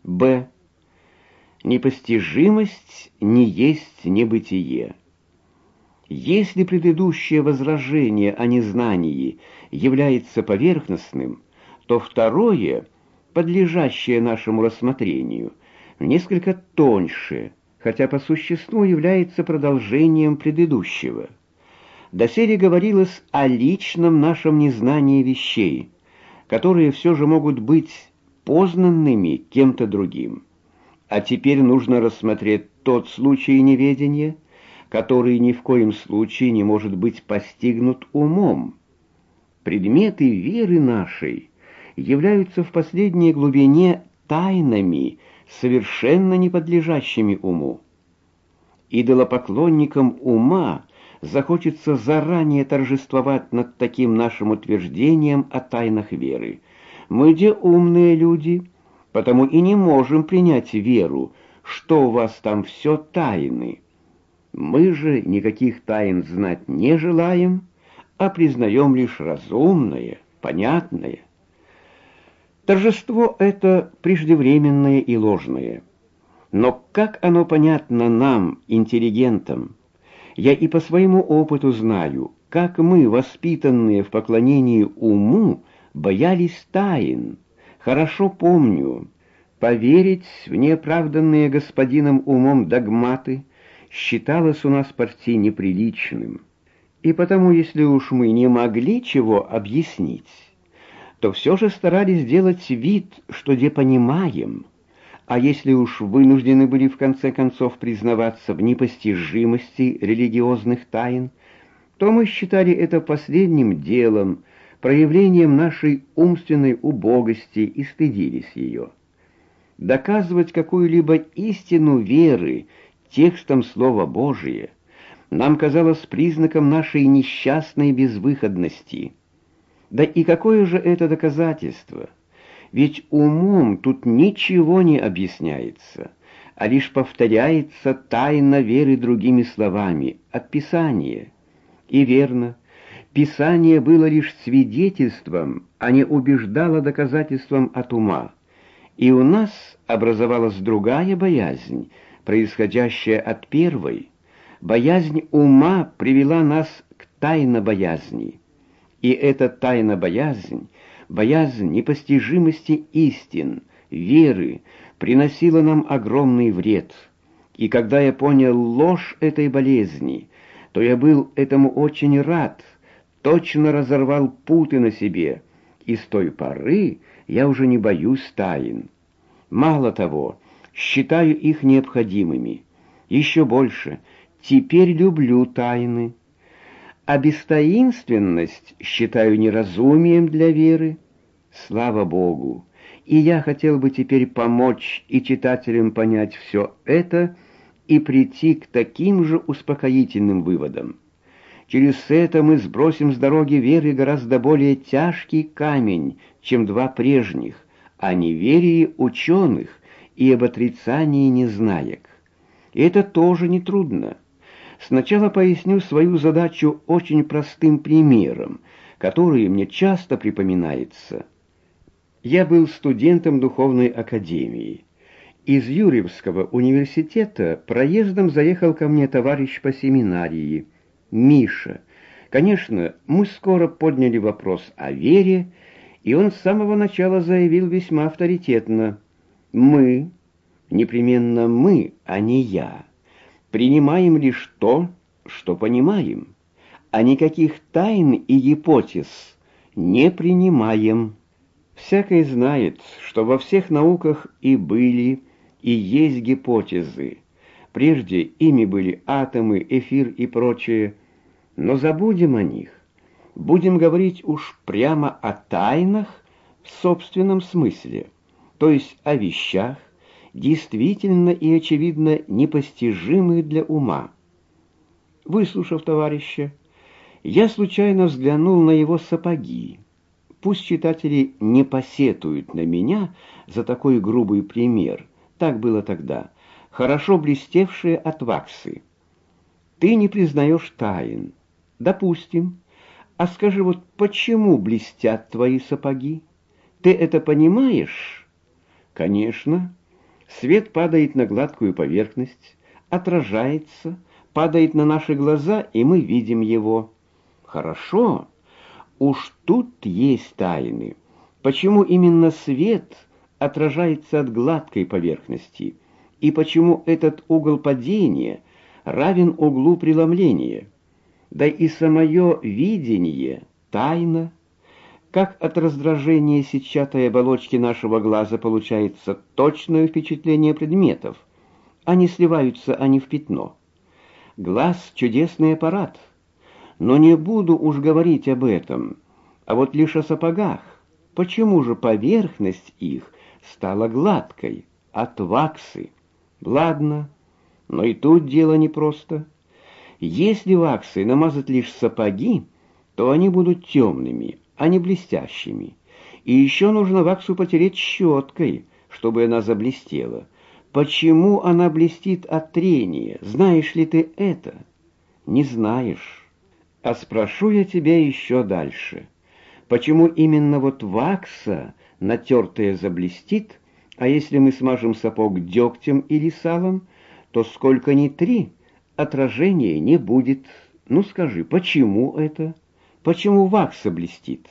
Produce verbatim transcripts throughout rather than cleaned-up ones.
Б. Непостижимость не есть небытие. Если предыдущее возражение о незнании является поверхностным, то второе, подлежащее нашему рассмотрению, несколько тоньше, хотя по существу является продолжением предыдущего. Доселе говорилось о личном нашем незнании вещей, которые все же могут быть познанными кем-то другим. А теперь нужно рассмотреть тот случай неведения, который ни в коем случае не может быть постигнут умом. Предметы веры нашей являются в последней глубине тайнами, совершенно не подлежащими уму. Идолопоклонникам ума захочется заранее торжествовать над таким нашим утверждением о тайнах веры. Мы де умные люди, потому и не можем принять веру, что у вас там все тайны. Мы же никаких тайн знать не желаем, а признаем лишь разумное, понятное. Торжество это преждевременное и ложное. Но как оно понятно нам, интеллигентам? Я и по своему опыту знаю, как мы, воспитанные в поклонении уму, боялись тайн. Хорошо помню, поверить в неоправданные господином умом догматы считалось у нас почти неприличным. И потому, если уж мы не могли чего объяснить, то все же старались сделать вид, что не понимаем. А если уж вынуждены были в конце концов признаваться в непостижимости религиозных тайн, то мы считали это последним делом, проявлением нашей умственной убогости и стыдились ее. Доказывать какую-либо истину веры текстом Слова Божия нам казалось признаком нашей несчастной безвыходности. Да и какое же это доказательство? Ведь умом тут ничего не объясняется, а лишь повторяется тайна веры другими словами от Писания. И верно, Писание было лишь свидетельством, а не убеждало доказательством от ума. И у нас образовалась другая боязнь, происходящая от первой. Боязнь ума привела нас к тайнобоязни. И эта тайнобоязнь, боязнь непостижимости истин, веры, приносила нам огромный вред. И когда я понял ложь этой болезни, то я был этому очень рад, точно разорвал путы на себе, и с той поры я уже не боюсь тайн. Мало того, считаю их необходимыми. Еще больше, теперь люблю тайны. А бестаинственность считаю неразумием для веры. Слава Богу! И я хотел бы теперь помочь и читателям понять все это и прийти к таким же успокоительным выводам. Через это мы сбросим с дороги веры гораздо более тяжкий камень, чем два прежних, о неверии ученых и об отрицании незнаек. И это тоже нетрудно. Сначала поясню свою задачу очень простым примером, который мне часто припоминается. Я был студентом духовной академии. Из Юрьевского университета проездом заехал ко мне товарищ по семинарии, Миша. Конечно, мы скоро подняли вопрос о вере, и он с самого начала заявил весьма авторитетно: «Мы, непременно мы, а не я, принимаем лишь то, что понимаем, а никаких тайн и гипотез не принимаем». Всякий знает, что во всех науках и были, и есть гипотезы. Прежде ими были атомы, эфир и прочее. Но забудем о них. Будем говорить уж прямо о тайнах в собственном смысле, то есть о вещах, действительно и очевидно непостижимых для ума. Выслушав товарища, я случайно взглянул на его сапоги. Пусть читатели не посетуют на меня за такой грубый пример, так было тогда, хорошо блестевшие от ваксы. Ты не признаешь тайн. Допустим. А скажи, вот почему блестят твои сапоги? Ты это понимаешь? Конечно. Свет падает на гладкую поверхность, отражается, падает на наши глаза, и мы видим его. Хорошо, уж тут есть тайны. Почему именно свет отражается от гладкой поверхности? И почему этот угол падения равен углу преломления? Да и самое видение — тайна. Как от раздражения сетчатой оболочки нашего глаза получается точное впечатление предметов, а не сливаются они в пятно. Глаз — чудесный аппарат, но не буду уж говорить об этом, а вот лишь о сапогах. Почему же поверхность их стала гладкой, от ваксы? Ладно, но и тут дело непросто. Если ваксой намазать лишь сапоги, то они будут темными, а не блестящими. И еще нужно ваксу потереть щеткой, чтобы она заблестела. Почему она блестит от трения? Знаешь ли ты это? Не знаешь. А спрошу я тебя еще дальше. Почему именно вот вакса, натертая, заблестит, а если мы смажем сапог дегтем или салом, то сколько ни три, отражения не будет. Ну скажи, почему это? Почему вакса блестит?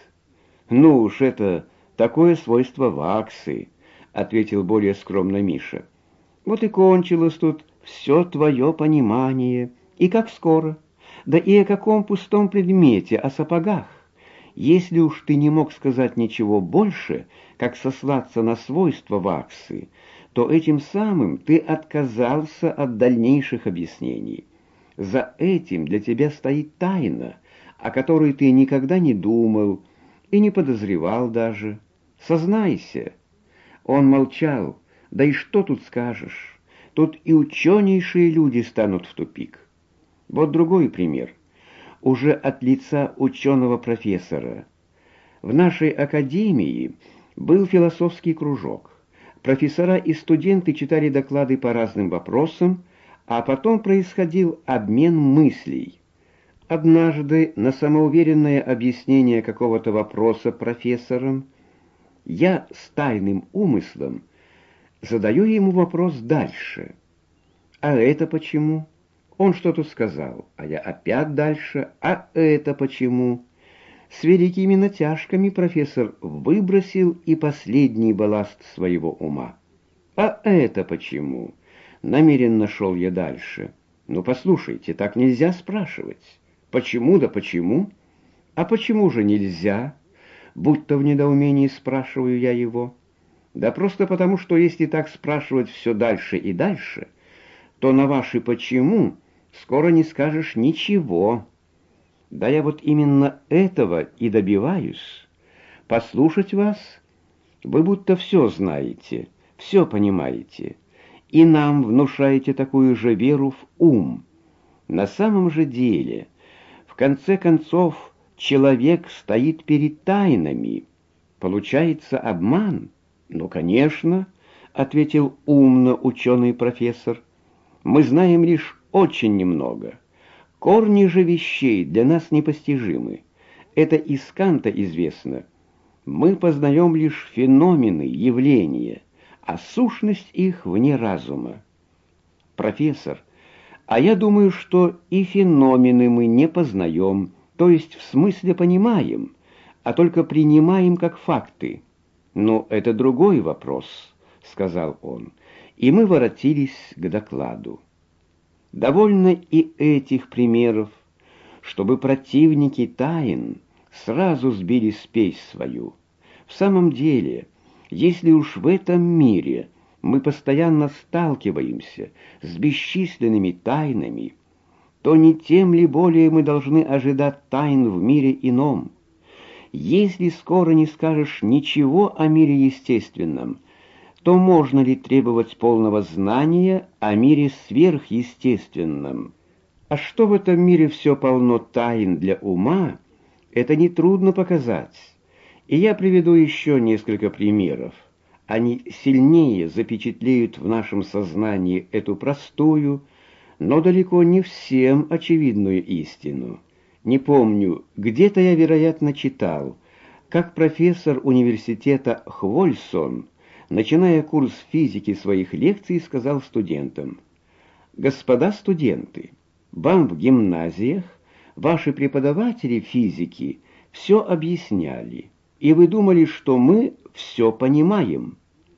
Ну уж это такое свойство ваксы, ответил более скромно Миша. Вот и кончилось тут все твое понимание. И как скоро? Да и о каком пустом предмете, о сапогах? Если уж ты не мог сказать ничего больше, как сослаться на свойства ваксы, то этим самым ты отказался от дальнейших объяснений. За этим для тебя стоит тайна, о которой ты никогда не думал и не подозревал даже. Сознайся. Он молчал. Да и что тут скажешь? Тут и ученейшие люди станут в тупик. Вот другой пример. Уже от лица ученого-профессора. В нашей академии был философский кружок. Профессора и студенты читали доклады по разным вопросам, а потом происходил обмен мыслей. Однажды на самоуверенное объяснение какого-то вопроса профессором я с тайным умыслом задаю ему вопрос дальше. А это почему? Он что-то сказал, а я опять дальше. А это почему? С великими натяжками профессор выбросил и последний балласт своего ума. А это почему? Намеренно шел я дальше. Ну, послушайте, так нельзя спрашивать. Почему да почему? А почему же нельзя? Будто в недоумении спрашиваю я его. Да просто потому, что если так спрашивать все дальше и дальше, то на ваши «почему» скоро не скажешь ничего. Да я вот именно этого и добиваюсь. Послушать вас, вы будто все знаете, все понимаете, и нам внушаете такую же веру в ум. На самом же деле, в конце концов, человек стоит перед тайнами. Получается обман? Ну, конечно, ответил умно ученый профессор. Мы знаем лишь очень немного. Корни же вещей для нас непостижимы. Это из Канта известно. Мы познаем лишь феномены, явления, а сущность их вне разума. Профессор, а я думаю, что и феномены мы не познаем, то есть в смысле понимаем, а только принимаем как факты. Но это другой вопрос, сказал он, и мы воротились к докладу. Довольно и этих примеров, чтобы противники тайн сразу сбили спесь свою. В самом деле, если уж в этом мире мы постоянно сталкиваемся с бесчисленными тайнами, то не тем ли более мы должны ожидать тайн в мире ином? Если скоро не скажешь ничего о мире естественном, то можно ли требовать полного знания о мире сверхъестественном? А что в этом мире все полно тайн для ума, это нетрудно показать. И я приведу еще несколько примеров. Они сильнее запечатлеют в нашем сознании эту простую, но далеко не всем очевидную истину. Не помню, где-то я, вероятно, читал, как профессор университета Хвольсон начиная курс физики своих лекций, сказал студентам: «Господа студенты, вам в гимназиях ваши преподаватели физики все объясняли, и вы думали, что мы все понимаем.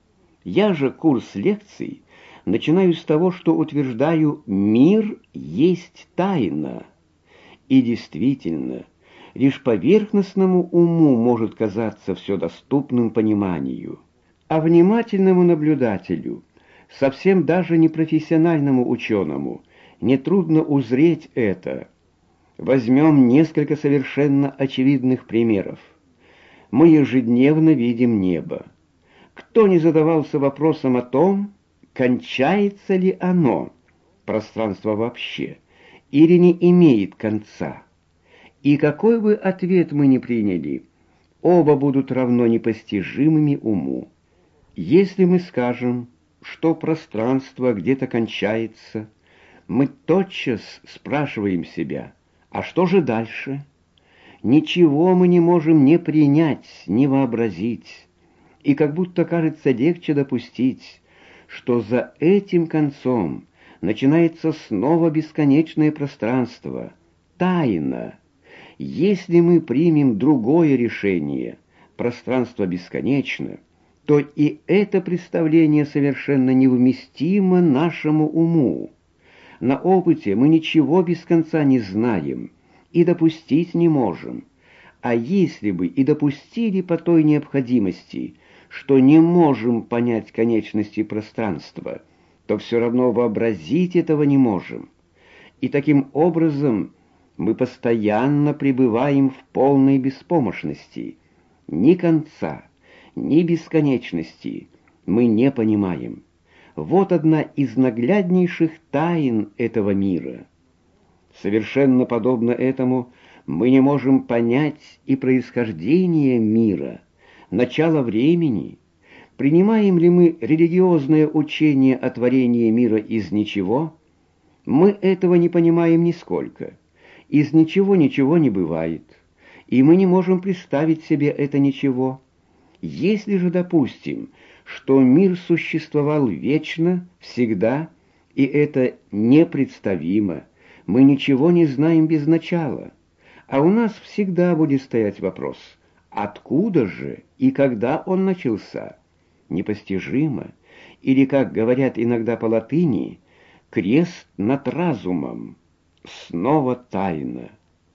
Я же курс лекций начинаю с того, что утверждаю: мир есть тайна». И действительно, лишь поверхностному уму может казаться все доступным пониманию, а внимательному наблюдателю, совсем даже не профессиональному ученому, нетрудно узреть это. Возьмем несколько совершенно очевидных примеров. Мы ежедневно видим небо. Кто не задавался вопросом о том, кончается ли оно, пространство вообще, или не имеет конца? И какой бы ответ мы ни приняли, оба будут равно непостижимыми уму. Если мы скажем, что пространство где-то кончается, мы тотчас спрашиваем себя: а что же дальше? Ничего мы не можем ни принять, ни вообразить, и как будто кажется легче допустить, что за этим концом начинается снова бесконечное пространство, тайна. Если мы примем другое решение, пространство бесконечно, то и это представление совершенно невместимо нашему уму. На опыте мы ничего без конца не знаем и допустить не можем. А если бы и допустили по той необходимости, что не можем понять конечности пространства, то все равно вообразить этого не можем. И таким образом мы постоянно пребываем в полной беспомощности. Ни конца, ни бесконечности мы не понимаем. Вот одна из нагляднейших тайн этого мира. Совершенно подобно этому мы не можем понять и происхождение мира, начало времени. Принимаем ли мы религиозное учение о творении мира из ничего? Мы этого не понимаем нисколько. Из ничего ничего не бывает, и мы не можем представить себе это ничего. Если же допустим, что мир существовал вечно, всегда, и это непредставимо, мы ничего не знаем без начала, а у нас всегда будет стоять вопрос: откуда же и когда он начался? Непостижимо, или, как говорят иногда по латыни, крест над разумом. Снова тайна.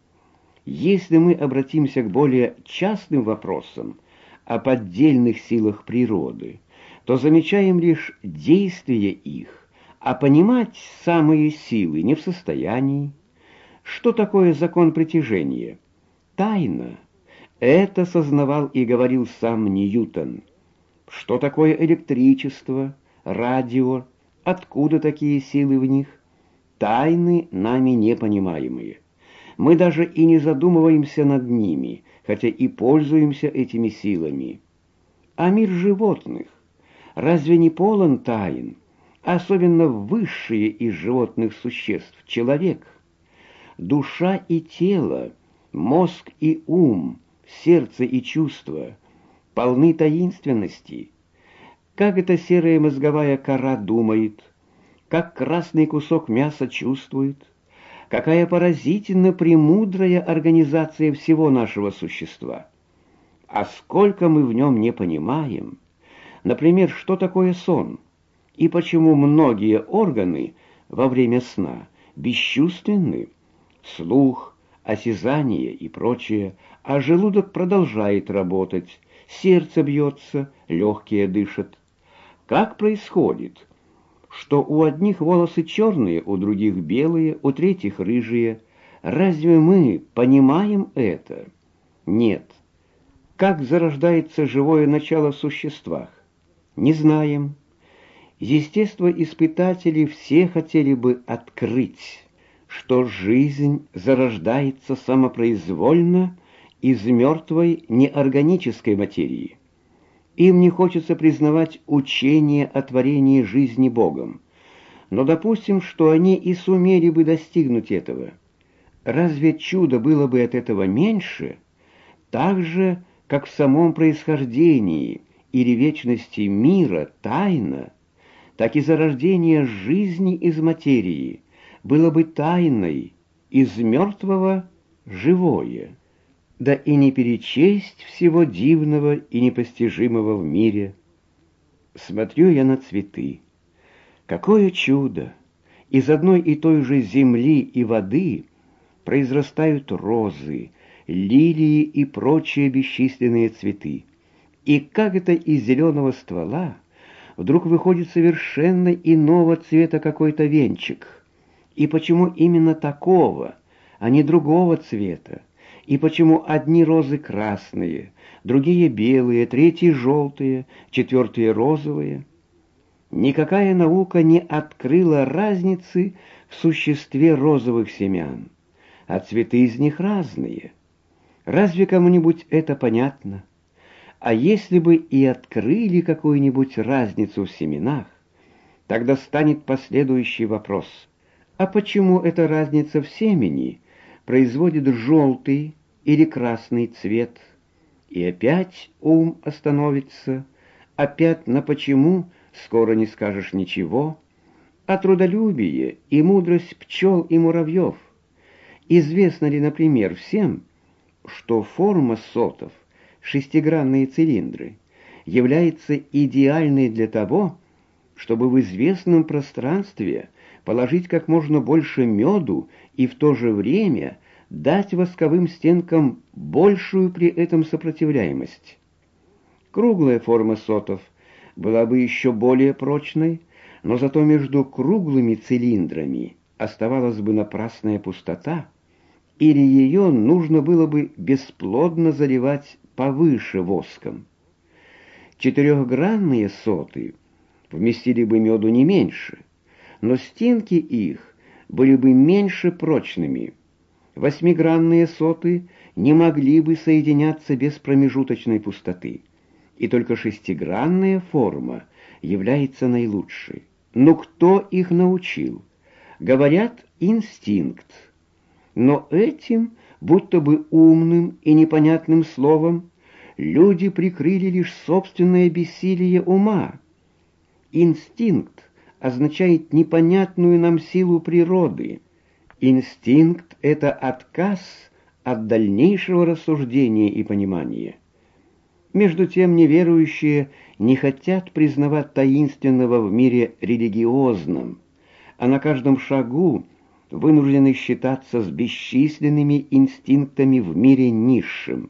Если мы обратимся к более частным вопросам о поддельных силах природы, то замечаем лишь действие их, а понимать самые силы не в состоянии. Что такое закон притяжения? Тайна. Это сознавал и говорил сам Ньютон. Что такое электричество, радио, откуда такие силы в них? Тайны, нами непонимаемые. Мы даже и не задумываемся над ними, хотя и пользуемся этими силами. А мир животных разве не полон тайн, особенно высшие из животных существ, человек? Душа и тело, мозг и ум, сердце и чувства полны таинственности. Как эта серая мозговая кора думает, как красный кусок мяса чувствует, какая поразительно премудрая организация всего нашего существа. А сколько мы в нем не понимаем. Например, что такое сон, и почему многие органы во время сна бесчувственны, слух, осязание и прочее, а желудок продолжает работать, сердце бьется, легкие дышат. Как происходит, что у одних волосы черные, у других белые, у третьих рыжие? Разве мы понимаем это? Нет. Как зарождается живое начало в существах? Не знаем. Естествоиспытатели все хотели бы открыть, что жизнь зарождается самопроизвольно из мертвой неорганической материи. Им не хочется признавать учение о творении жизни Богом. Но допустим, что они и сумели бы достигнуть этого. Разве чудо было бы от этого меньше? Так же, как в самом происхождении или вечности мира тайна, так и зарождение жизни из материи было бы тайной, из мертвого живое. Да и не перечесть всего дивного и непостижимого в мире. Смотрю я на цветы. Какое чудо! Из одной и той же земли и воды произрастают розы, лилии и прочие бесчисленные цветы. И как это из зеленого ствола вдруг выходит совершенно иного цвета какой-то венчик? И почему именно такого, а не другого цвета? И почему одни розы красные, другие белые, третьи желтые, четвертые розовые? Никакая наука не открыла разницы в существе розовых семян, а цветы из них разные. Разве кому-нибудь это понятно? А если бы и открыли какую-нибудь разницу в семенах, тогда станет последующий вопрос. А почему эта разница в семени производит желтый или красный цвет? И опять ум остановится, опять на почему скоро не скажешь ничего, а трудолюбие и мудрость пчел и муравьев. Известно ли, например, всем, что форма сотов, шестигранные цилиндры, является идеальной для того, чтобы в известном пространстве положить как можно больше меду и в то же время дать восковым стенкам большую при этом сопротивляемость? Круглая форма сотов была бы еще более прочной, но зато между круглыми цилиндрами оставалась бы напрасная пустота, или ее нужно было бы бесплодно заливать повыше воском. Четырехгранные соты вместили бы меду не меньше, но стенки их были бы меньше прочными. Восьмигранные соты не могли бы соединяться без промежуточной пустоты, и только шестигранная форма является наилучшей. Но кто их научил? Говорят, инстинкт. Но этим, будто бы умным и непонятным словом, люди прикрыли лишь собственное бессилие ума. Инстинкт означает непонятную нам силу природы. Инстинкт — это отказ от дальнейшего рассуждения и понимания. Между тем неверующие не хотят признавать таинственного в мире религиозным, а на каждом шагу вынуждены считаться с бесчисленными инстинктами в мире низшим.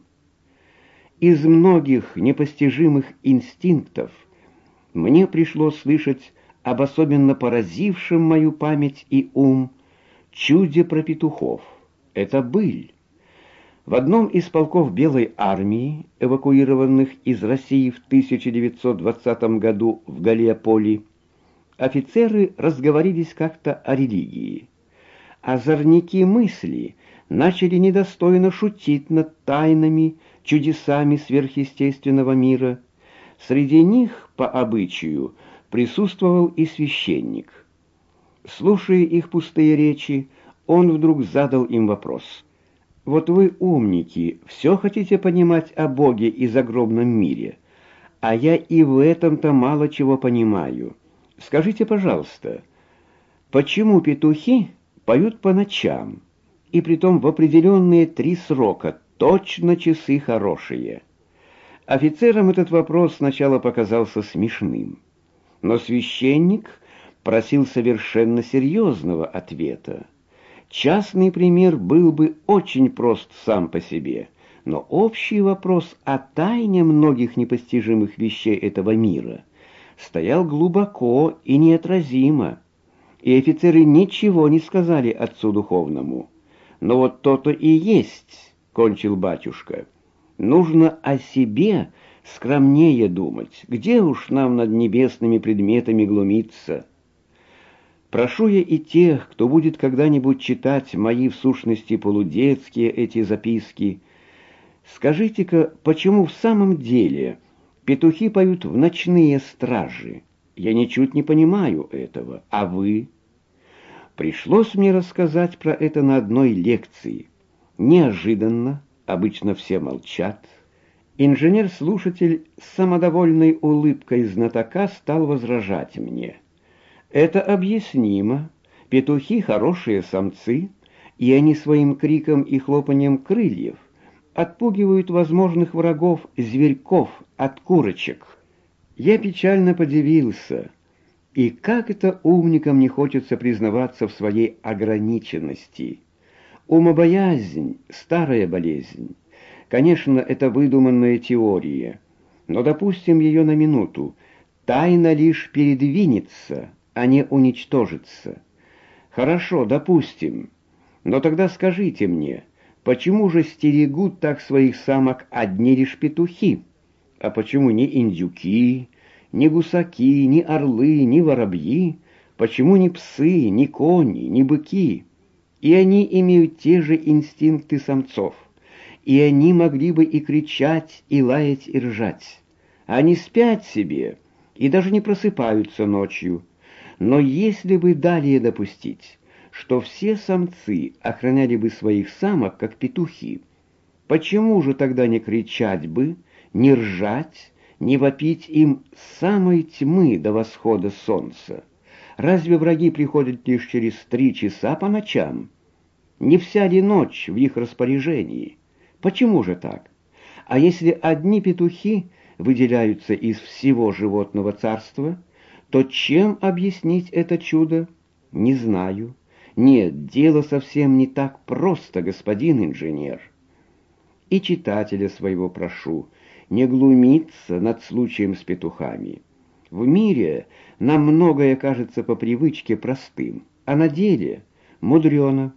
Из многих непостижимых инстинктов мне пришлось слышать об особенно поразившем мою память и ум чуде про петухов. Это быль. В одном из полков Белой армии, эвакуированных из России в тысяча девятьсот двадцатом году в Галлиполи, офицеры разговорились как-то о религии. Озорники мысли начали недостойно шутить над тайнами, чудесами сверхъестественного мира. Среди них, по обычаю, присутствовал и священник. Слушая их пустые речи, он вдруг задал им вопрос. «Вот вы, умники, все хотите понимать о Боге и загробном мире, а я и в этом-то мало чего понимаю. Скажите, пожалуйста, почему петухи поют по ночам, и притом в определенные три срока, точно часы хорошие?» Офицерам этот вопрос сначала показался смешным, но священник просил совершенно серьезного ответа. Частный пример был бы очень прост сам по себе, но общий вопрос о тайне многих непостижимых вещей этого мира стоял глубоко и неотразимо, и офицеры ничего не сказали отцу духовному. «Но вот то-то и есть, — кончил батюшка, — нужно о себе скромнее думать, где уж нам над небесными предметами глумиться». Прошу я и тех, кто будет когда-нибудь читать мои в сущности полудетские эти записки, скажите-ка, почему в самом деле петухи поют в ночные стражи? Я ничуть не понимаю этого, а вы? Пришлось мне рассказать про это на одной лекции. Неожиданно, обычно все молчат, Инженер-слушатель с самодовольной улыбкой знатока стал возражать мне. Это объяснимо. Петухи — хорошие самцы, и они своим криком и хлопанием крыльев отпугивают возможных врагов зверьков от курочек. Я печально подивился. И как это умникам не хочется признаваться в своей ограниченности. Умобоязнь — старая болезнь. Конечно, это выдуманная теория, но допустим ее на минуту. Тайна лишь передвинется, а не уничтожится. Хорошо, допустим. Но тогда скажите мне, почему же стерегут так своих самок одни лишь петухи? А почему не индюки, ни гусаки, ни орлы, ни воробьи? Почему ни псы, ни кони, ни быки? И они имеют те же инстинкты самцов. И они могли бы и кричать, и лаять, и ржать. Они спят себе и даже не просыпаются ночью. Но если бы далее допустить, что все самцы охраняли бы своих самок, как петухи, почему же тогда не кричать бы, не ржать, не вопить им с самой тьмы до восхода солнца? Разве враги приходят лишь через три часа по ночам? Не вся ли ночь в их распоряжении? Почему же так? А если одни петухи выделяются из всего животного царства, то чем объяснить это чудо? Не знаю. Нет, дело совсем не так просто, господин инженер. И читателя своего прошу не глумиться над случаем с петухами. В мире нам многое кажется по привычке простым, а на деле мудрено.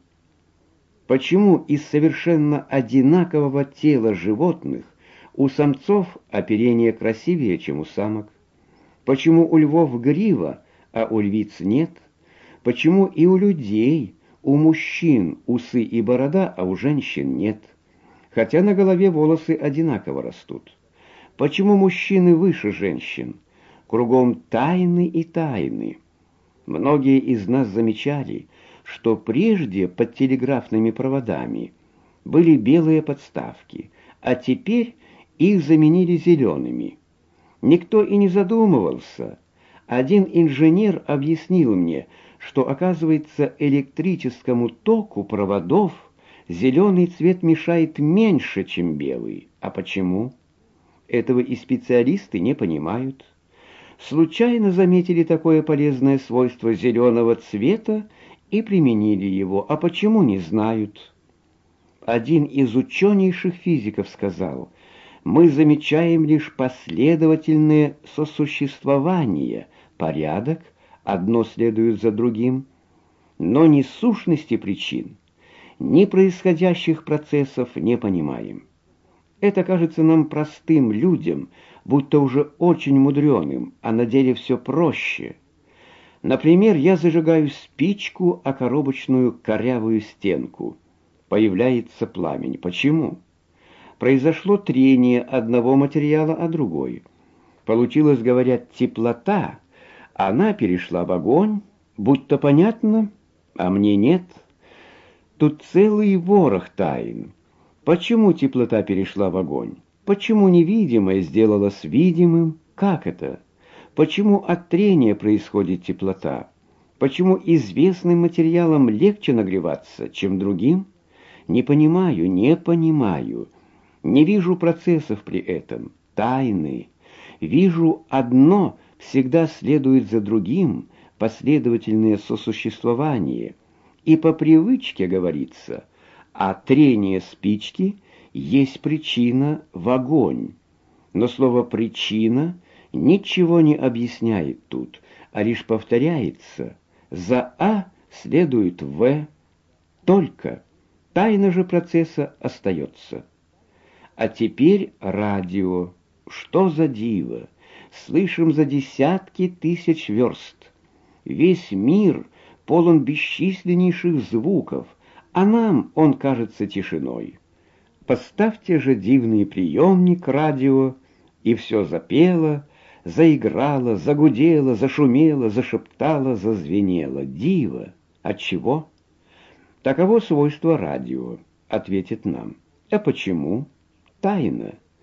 Почему из совершенно одинакового тела животных у самцов оперение красивее, чем у самок? Почему у львов грива, а у львиц нет? Почему и у людей, у мужчин усы и борода, а у женщин нет? Хотя на голове волосы одинаково растут. Почему мужчины выше женщин? Кругом тайны и тайны. Многие из нас замечали, что прежде под телеграфными проводами были белые подставки, а теперь их заменили зелеными. Никто и не задумывался. Один инженер объяснил мне, что, оказывается, электрическому току проводов зеленый цвет мешает меньше, чем белый. А почему? Этого и специалисты не понимают. Случайно заметили такое полезное свойство зеленого цвета и применили его, а почему не знают. Один из ученейших физиков сказал: мы замечаем лишь последовательное сосуществование, порядок, одно следует за другим, но ни сущности причин, ни происходящих процессов не понимаем. Это кажется нам простым людям, будто уже очень мудреным, а на деле все проще. Например, я зажигаю спичку о коробочную корявую стенку. Появляется пламень. Почему? Произошло трение одного материала о другой. Получилась, говорят, теплота. Она перешла в огонь, будто понятно, а мне нет. Тут целый ворох тайн. Почему теплота перешла в огонь? Почему невидимое сделалось видимым? Как это? Почему от трения происходит теплота? Почему известным материалам легче нагреваться, чем другим? Не понимаю, не понимаю. Не вижу процессов при этом, тайны. Вижу одно всегда следует за другим, последовательное сосуществование. И по привычке говорится, а трение спички есть причина в огонь. Но слово «причина» ничего не объясняет тут, а лишь повторяется. За «а» следует «в». Только тайна же процесса остается. А теперь радио. Что за диво! Слышим за десятки тысяч верст. Весь мир полон бесчисленнейших звуков, а нам он кажется тишиной. Поставьте же дивный приемник радио, и все запело, заиграло, загудело, зашумело, зашептало, зазвенело. Диво! Отчего? Таково свойство радио, ответит нам. А почему? Тайна.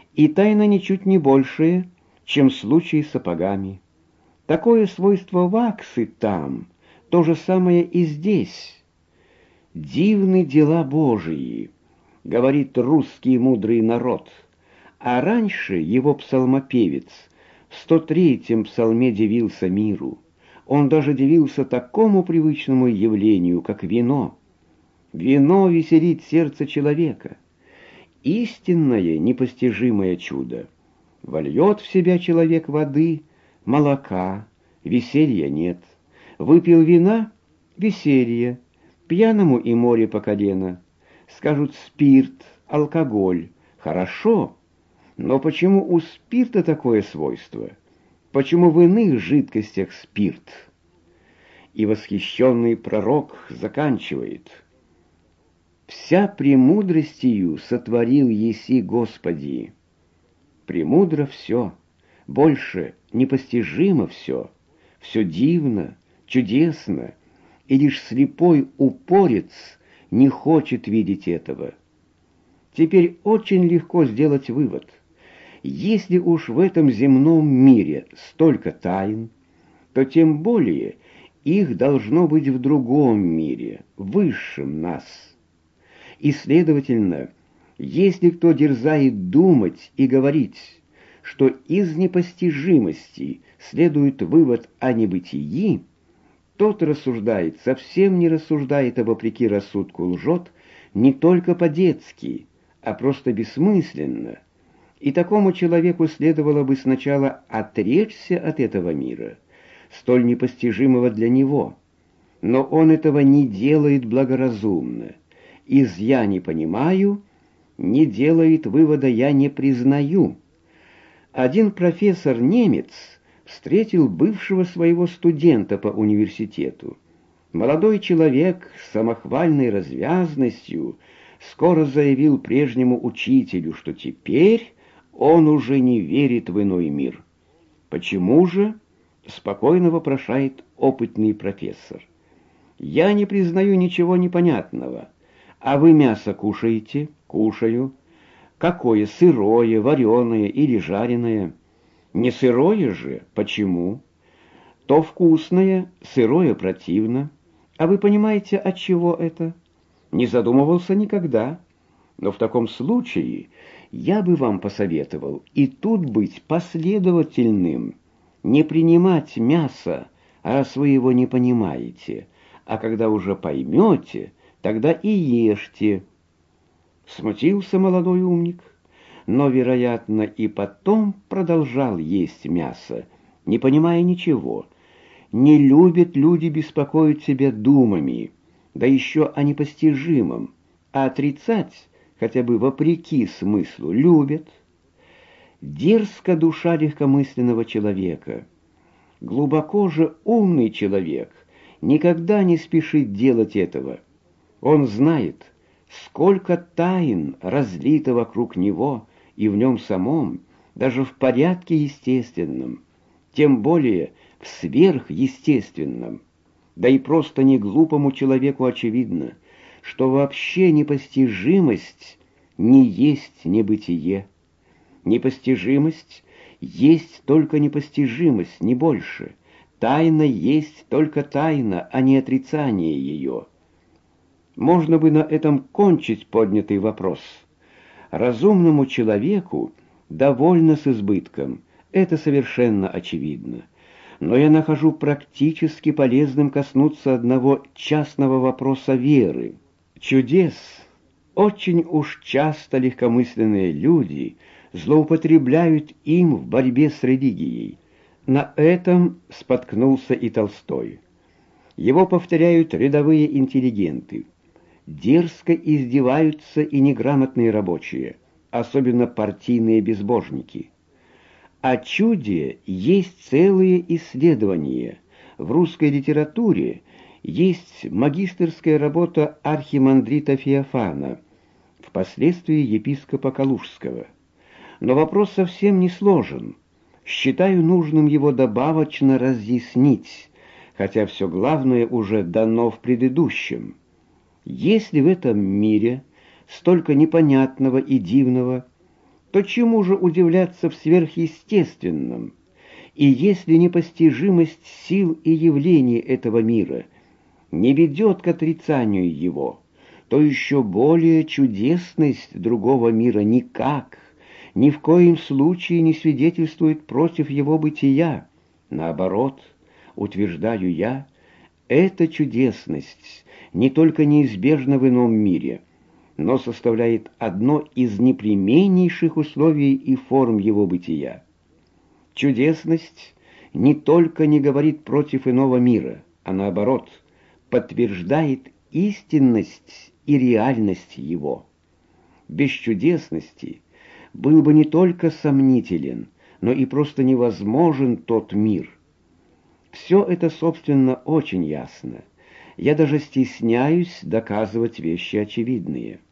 И тайна ничуть не большая, чем в случае с сапогами. Такое свойство ваксы там, то же самое и здесь. «Дивны дела Божии», — говорит русский мудрый народ, а раньше его псалмопевец в сто третьем псалме дивился миру. Он даже дивился такому привычному явлению, как вино. Вино веселит сердце человека. Истинное непостижимое чудо. Вольет в себя человек воды, молока, веселья нет. Выпил вина — веселье, пьяному и море по колено. Скажут спирт, алкоголь. Хорошо, но почему у спирта такое свойство? Почему в иных жидкостях спирт? И восхищенный пророк заканчивает: «Вся премудростью сотворил еси Господи». Премудро все, больше непостижимо все, все дивно, чудесно, и лишь слепой упорец не хочет видеть этого. Теперь очень легко сделать вывод. Если уж в этом земном мире столько тайн, то тем более их должно быть в другом мире, высшем нас. И, следовательно, если кто дерзает думать и говорить, что из непостижимости следует вывод о небытии, тот рассуждает, совсем не рассуждает, а вопреки рассудку лжет, не только по-детски, а просто бессмысленно. И такому человеку следовало бы сначала отречься от этого мира, столь непостижимого для него. Но он этого не делает благоразумно. Из «я не понимаю» не делает вывода «я не признаю». Один профессор-немец встретил бывшего своего студента по университету. Молодой человек с самохвальной развязностью скоро заявил прежнему учителю, что теперь он уже не верит в иной мир. «Почему же?» — спокойно вопрошает опытный профессор. «Я не признаю ничего непонятного. А вы мясо кушаете?» «Кушаю». «Какое? Сырое, вареное или жареное?» «Не сырое же. Почему?» «То вкусное, сырое противно. А вы понимаете, от чего это?» «Не задумывался никогда. Но в таком случае я бы вам посоветовал и тут быть последовательным, не принимать мясо, раз вы его не понимаете, а когда уже поймете, тогда и ешьте». Смутился молодой умник, но, вероятно, и потом продолжал есть мясо, не понимая ничего. Не любят люди беспокоить себя думами, да еще о непостижимом, а отрицать, хотя бы вопреки смыслу, любят. Дерзка душа легкомысленного человека. Глубоко же умный человек никогда не спешит делать этого. Он знает, сколько тайн разлито вокруг него и в нем самом, даже в порядке естественном, тем более в сверхъестественном. Да и просто не глупому человеку очевидно, что вообще непостижимость не есть небытие. Непостижимость есть только непостижимость, не больше. Тайна есть только тайна, а не отрицание ее. Можно бы на этом кончить поднятый вопрос. Разумному человеку довольно с избытком, это совершенно очевидно. Но я нахожу практически полезным коснуться одного частного вопроса веры. Чудес. Очень уж часто легкомысленные люди злоупотребляют им в борьбе с религией. На этом споткнулся и Толстой. Его повторяют рядовые интеллигенты. Дерзко издеваются и неграмотные рабочие, особенно партийные безбожники. О чуде есть целые исследования. В русской литературе есть магистерская работа архимандрита Феофана, впоследствии епископа Калужского. Но вопрос совсем не сложен. Считаю нужным его добавочно разъяснить, хотя все главное уже дано в предыдущем. Есть ли в этом мире столько непонятного и дивного, то чему же удивляться в сверхъестественном? И если непостижимость сил и явлений этого мира не ведет к отрицанию его, то еще более чудесность другого мира никак, ни в коем случае не свидетельствует против его бытия. Наоборот, утверждаю я, эта чудесность не только неизбежна в ином мире, но составляет одно из непременнейших условий и форм его бытия. Чудесность не только не говорит против иного мира, а наоборот, подтверждает истинность и реальность его. Без чудесности был бы не только сомнителен, но и просто невозможен тот мир. Все это, собственно, очень ясно. Я даже стесняюсь доказывать вещи очевидные.